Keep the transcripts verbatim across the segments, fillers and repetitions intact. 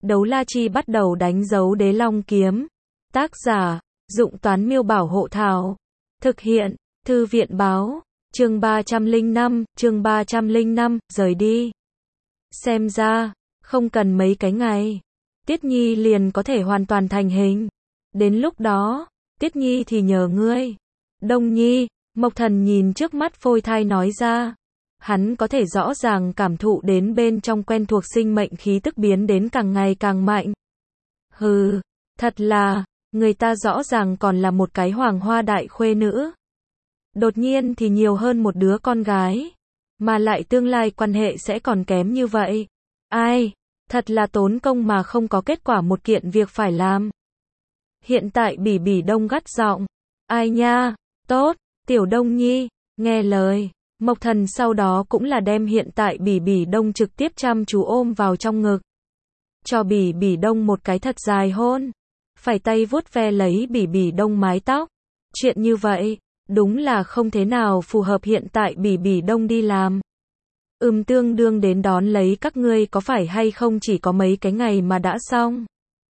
Đấu la chi bắt đầu đánh dấu đế long kiếm. Tác giả, Dụng Toán Miêu Bảo Hộ Thảo. Thực hiện, Thư viện Báo. Chương ba trăm lẻ năm, chương ba trăm lẻ năm, rời đi. Xem ra, không cần mấy cái ngày, Tiết Nhi liền có thể hoàn toàn thành hình. Đến lúc đó, Tiết Nhi thì nhờ ngươi. Đông Nhi, Mộc Thần nhìn trước mắt phôi thai nói ra. Hắn có thể rõ ràng cảm thụ đến bên trong quen thuộc sinh mệnh khí tức biến đến càng ngày càng mạnh. Hừ, thật là, người ta rõ ràng còn là một cái hoàng hoa đại khuê nữ. Đột nhiên thì nhiều hơn một đứa con gái. Mà lại tương lai quan hệ sẽ còn kém như vậy. Ai, thật là tốn công mà không có kết quả một kiện việc phải làm. Hiện tại Bỉ Bỉ Đông gắt giọng. Ai nha, tốt, Tiểu Đông Nhi, nghe lời. Mộc Thần sau đó cũng là đem hiện tại Bỉ Bỉ Đông trực tiếp chăm chú ôm vào trong ngực. Cho Bỉ Bỉ Đông một cái thật dài hôn. Phải tay vuốt ve lấy Bỉ Bỉ Đông mái tóc. Chuyện như vậy, đúng là không thế nào phù hợp hiện tại Bỉ Bỉ Đông đi làm. Ừm tương đương đến đón lấy các ngươi có phải hay không chỉ có mấy cái ngày mà đã xong.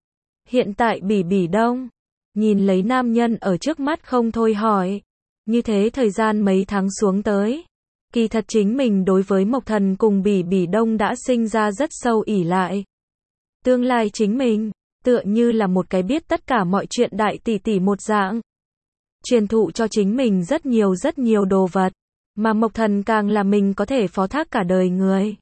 Hiện tại Bỉ Bỉ Đông, nhìn lấy nam nhân ở trước mắt không thôi hỏi. Như thế thời gian mấy tháng xuống tới. Kỳ thật chính mình đối với Mộc Thần cùng Bỉ Bỉ Đông đã sinh ra rất sâu ỷ lại. Tương lai chính mình, tựa như là một cái biết tất cả mọi chuyện đại tỷ tỷ một dạng. Truyền thụ cho chính mình rất nhiều rất nhiều đồ vật. Mà Mộc Thần càng là mình có thể phó thác cả đời người.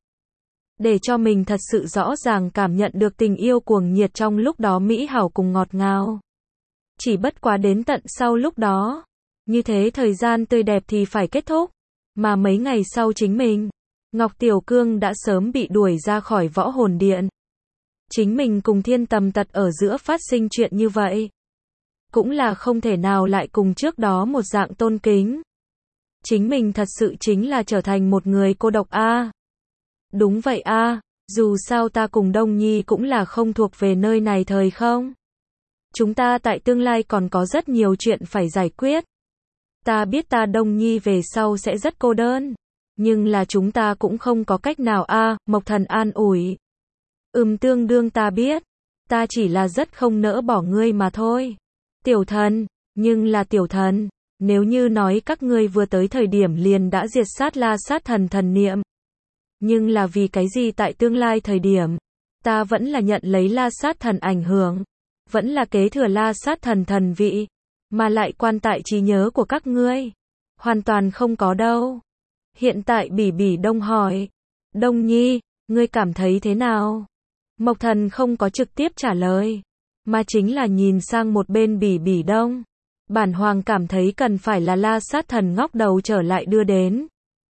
Để cho mình thật sự rõ ràng cảm nhận được tình yêu cuồng nhiệt trong lúc đó mỹ hảo cùng ngọt ngào. Chỉ bất quá đến tận sau lúc đó. Như thế thời gian tươi đẹp thì phải kết thúc. Mà mấy ngày sau chính mình, Ngọc Tiểu Cương đã sớm bị đuổi ra khỏi võ hồn điện. Chính mình cùng Thiên Tầm Tật ở giữa phát sinh chuyện như vậy. Cũng là không thể nào lại cùng trước đó một dạng tôn kính. Chính mình thật sự chính là trở thành một người cô độc a. À. Đúng vậy a, à, dù sao ta cùng Đông Nhi cũng là không thuộc về nơi này thời không. Chúng ta tại tương lai còn có rất nhiều chuyện phải giải quyết. Ta biết ta Đông Nhi về sau sẽ rất cô đơn. Nhưng là chúng ta cũng không có cách nào a, à, Mộc Thần an ủi. Ừm tương đương ta biết. Ta chỉ là rất không nỡ bỏ ngươi mà thôi. Tiểu thần, nhưng là tiểu thần. Nếu như nói các ngươi vừa tới thời điểm liền đã diệt sát La Sát Thần thần niệm. Nhưng là vì cái gì tại tương lai thời điểm, ta vẫn là nhận lấy La Sát Thần ảnh hưởng, vẫn là kế thừa La Sát Thần thần vị, mà lại quan tại trí nhớ của các ngươi. Hoàn toàn không có đâu. Hiện tại Bỉ Bỉ Đông hỏi. Đông Nhi, ngươi cảm thấy thế nào? Mộc Thần không có trực tiếp trả lời, mà chính là nhìn sang một bên Bỉ Bỉ Đông. Bản hoàng cảm thấy cần phải là La Sát Thần ngóc đầu trở lại đưa đến.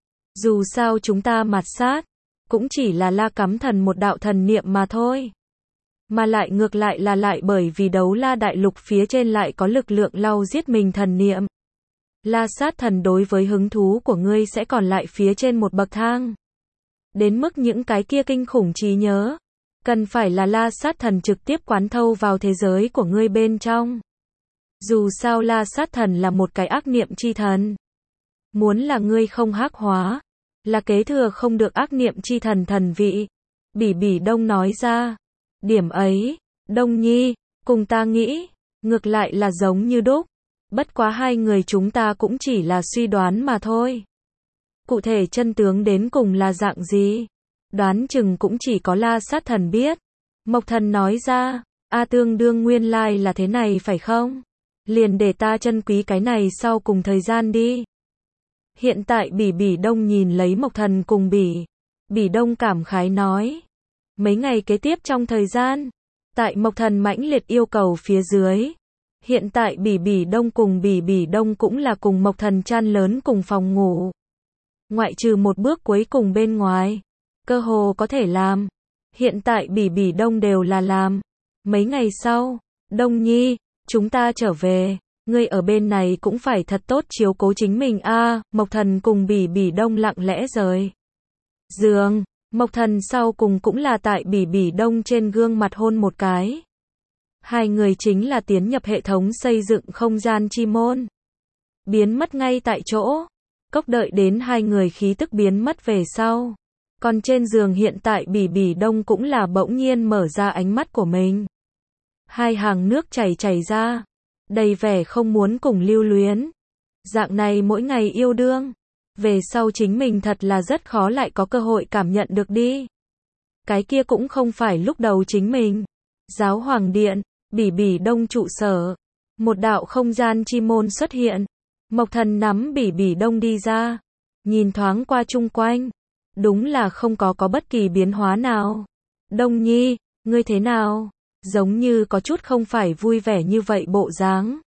Dù sao chúng ta mạt sát, cũng chỉ là La Cắm Thần một đạo thần niệm mà thôi. Mà lại ngược lại là lại bởi vì đấu la đại lục phía trên lại có lực lượng lau giết mình thần niệm. La Sát Thần đối với hứng thú của ngươi sẽ còn lại phía trên một bậc thang. Đến mức những cái kia kinh khủng trí nhớ, cần phải là La Sát Thần trực tiếp quán thâu vào thế giới của ngươi bên trong. Dù sao La Sát Thần là một cái ác niệm chi thần. Muốn là ngươi không hắc hóa, là kế thừa không được ác niệm chi thần thần vị. Bỉ Bỉ Đông nói ra. Điểm ấy, Đông Nhi, cùng ta nghĩ, ngược lại là giống như đúc. Bất quá hai người chúng ta cũng chỉ là suy đoán mà thôi. Cụ thể chân tướng đến cùng là dạng gì? Đoán chừng cũng chỉ có La Sát Thần biết. Mộc Thần nói ra. A tương đương nguyên lai là thế này phải không? Liền để ta trân quý cái này sau cùng thời gian đi. Hiện tại Bỉ Bỉ Đông nhìn lấy Mộc Thần cùng Bỉ. Bỉ Đông cảm khái nói. Mấy ngày kế tiếp trong thời gian, tại Mộc Thần mãnh liệt yêu cầu phía dưới. Hiện tại Bỉ Bỉ Đông cùng Bỉ Bỉ Đông cũng là cùng Mộc Thần chăn lớn cùng phòng ngủ. Ngoại trừ một bước cuối cùng bên ngoài, cơ hồ có thể làm. Hiện tại Bỉ Bỉ Đông đều là làm. Mấy ngày sau, Đông Nhi, chúng ta trở về, ngươi ở bên này cũng phải thật tốt chiếu cố chính mình a. À, Mộc Thần cùng Bỉ Bỉ Đông lặng lẽ rời giường. Mộc Thần sau cùng cũng là tại Bỉ Bỉ Đông trên gương mặt hôn một cái. Hai người chính là tiến nhập hệ thống xây dựng không gian chi môn. Biến mất ngay tại chỗ. Cốc đợi đến hai người khí tức biến mất về sau. Còn trên giường hiện tại Bỉ Bỉ Đông cũng là bỗng nhiên mở ra ánh mắt của mình. Hai hàng nước chảy chảy ra, đầy vẻ không muốn cùng lưu luyến. Dạng này mỗi ngày yêu đương, về sau chính mình thật là rất khó lại có cơ hội cảm nhận được đi. Cái kia cũng không phải lúc đầu chính mình. Giáo hoàng điện, Bỉ Bỉ Đông trụ sở. Một đạo không gian chi môn xuất hiện. Mộc Thần nắm Bỉ Bỉ Đông đi ra. Nhìn thoáng qua chung quanh. Đúng là không có có bất kỳ biến hóa nào. Đông Nhi, ngươi thế nào? Giống như có chút không phải vui vẻ như vậy bộ dáng.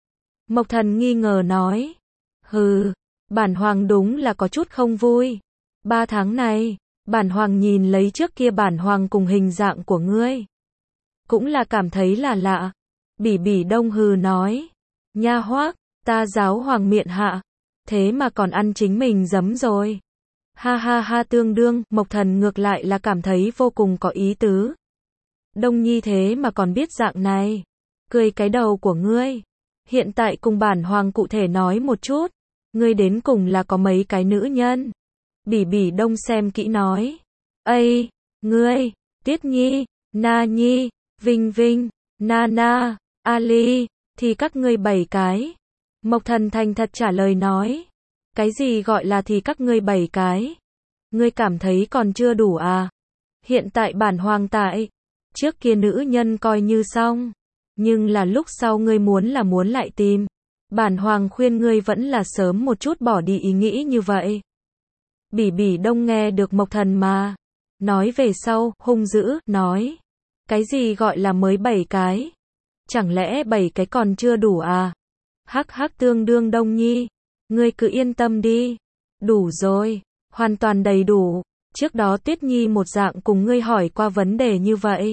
Mộc Thần nghi ngờ nói. Hừ, bản hoàng đúng là có chút không vui. Ba tháng này, bản hoàng nhìn lấy trước kia bản hoàng cùng hình dạng của ngươi. Cũng là cảm thấy là lạ. Bỉ Bỉ Đông hừ nói. Nha hoác, ta giáo hoàng miện hạ. Thế mà còn ăn chính mình giấm rồi. Ha ha ha tương đương, Mộc Thần ngược lại là cảm thấy vô cùng có ý tứ. Đông Nhi thế mà còn biết dạng này. Cười cái đầu của ngươi. Hiện tại cùng bản hoàng cụ thể nói một chút. Ngươi đến cùng là có mấy cái nữ nhân. Bỉ Bỉ Đông xem kỹ nói. Ây, ngươi, Tiết Nhi, Na Nhi, Vinh Vinh, Na Na, Ali, thì các ngươi bảy cái. Mộc Thần thành thật trả lời nói. Cái gì gọi là thì các ngươi bảy cái? Ngươi cảm thấy còn chưa đủ à? Hiện tại bản hoàng tại. Trước kia nữ nhân coi như xong. Nhưng là lúc sau ngươi muốn là muốn lại tìm. Bản hoàng khuyên ngươi vẫn là sớm một chút bỏ đi ý nghĩ như vậy. Bỉ Bỉ Đông nghe được Mộc Thần mà. Nói về sau, hung dữ, nói. Cái gì gọi là mới bảy cái? Chẳng lẽ bảy cái còn chưa đủ à? Hắc hắc tương đương Đông Nhi. Ngươi cứ yên tâm đi. Đủ rồi. Hoàn toàn đầy đủ. Trước đó Tuyết Nhi một dạng cùng ngươi hỏi qua vấn đề như vậy.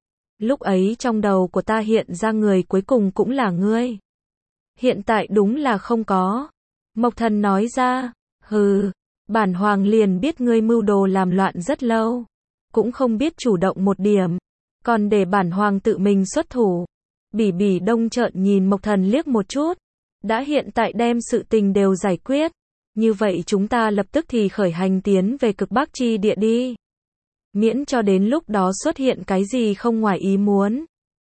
Lúc ấy trong đầu của ta hiện ra người cuối cùng cũng là ngươi. Hiện tại đúng là không có. Mộc Thần nói ra. Hừ. Bản hoàng liền biết ngươi mưu đồ làm loạn rất lâu. Cũng không biết chủ động một điểm. Còn để bản hoàng tự mình xuất thủ. Bỉ Bỉ Đông trợn nhìn Mộc Thần liếc một chút. Đã hiện tại đem sự tình đều giải quyết. Như vậy chúng ta lập tức thì khởi hành tiến về cực Bắc chi địa đi. Miễn cho đến lúc đó xuất hiện cái gì không ngoài ý muốn.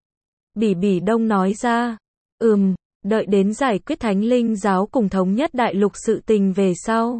Bỉ Bỉ Đông nói ra. Ừm, đợi đến giải quyết Thánh Linh giáo cùng thống nhất đại lục sự tình về sau.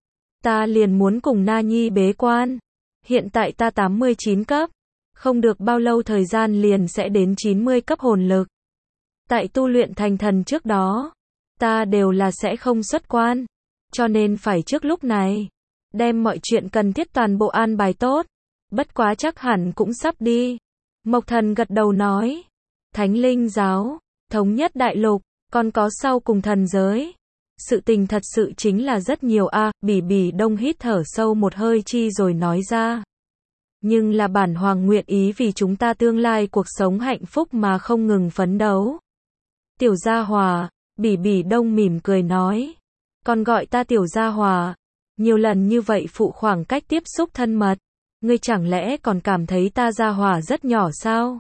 Ta liền muốn cùng Na Nhi bế quan. Hiện tại ta tám mươi chín cấp. Không được bao lâu thời gian liền sẽ đến chín mươi cấp hồn lực. Tại tu luyện thành thần trước đó, ta đều là sẽ không xuất quan. Cho nên phải trước lúc này, đem mọi chuyện cần thiết toàn bộ an bài tốt. Bất quá chắc hẳn cũng sắp đi. Mộc Thần gật đầu nói. Thánh Linh giáo, thống nhất đại lục, còn có sau cùng thần giới. Sự tình thật sự chính là rất nhiều a. À, Bỉ Bỉ Đông hít thở sâu một hơi chi rồi nói ra. Nhưng là bản hoàng nguyện ý vì chúng ta tương lai cuộc sống hạnh phúc mà không ngừng phấn đấu. Tiểu Gia Hòa, Bỉ Bỉ Đông mỉm cười nói. Còn gọi ta Tiểu Gia Hòa. Nhiều lần như vậy phụ khoảng cách tiếp xúc thân mật. Ngươi chẳng lẽ còn cảm thấy ta Gia Hòa rất nhỏ sao?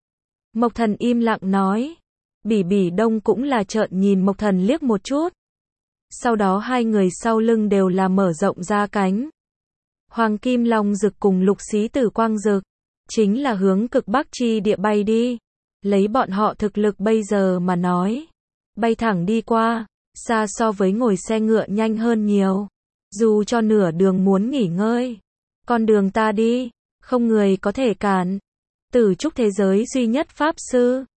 Mộc Thần im lặng nói. Bỉ Bỉ Đông cũng là trợn nhìn Mộc Thần liếc một chút. Sau đó hai người sau lưng đều là mở rộng ra cánh. Hoàng Kim Long Dực cùng Lục Xí Tử Quang Dực. Chính là hướng cực Bắc chi địa bay đi. Lấy bọn họ thực lực bây giờ mà nói. Bay thẳng đi qua. Xa so với ngồi xe ngựa nhanh hơn nhiều. Dù cho nửa đường muốn nghỉ ngơi. Con đường ta đi. Không người có thể cản. Tử trúc thế giới duy nhất pháp sư.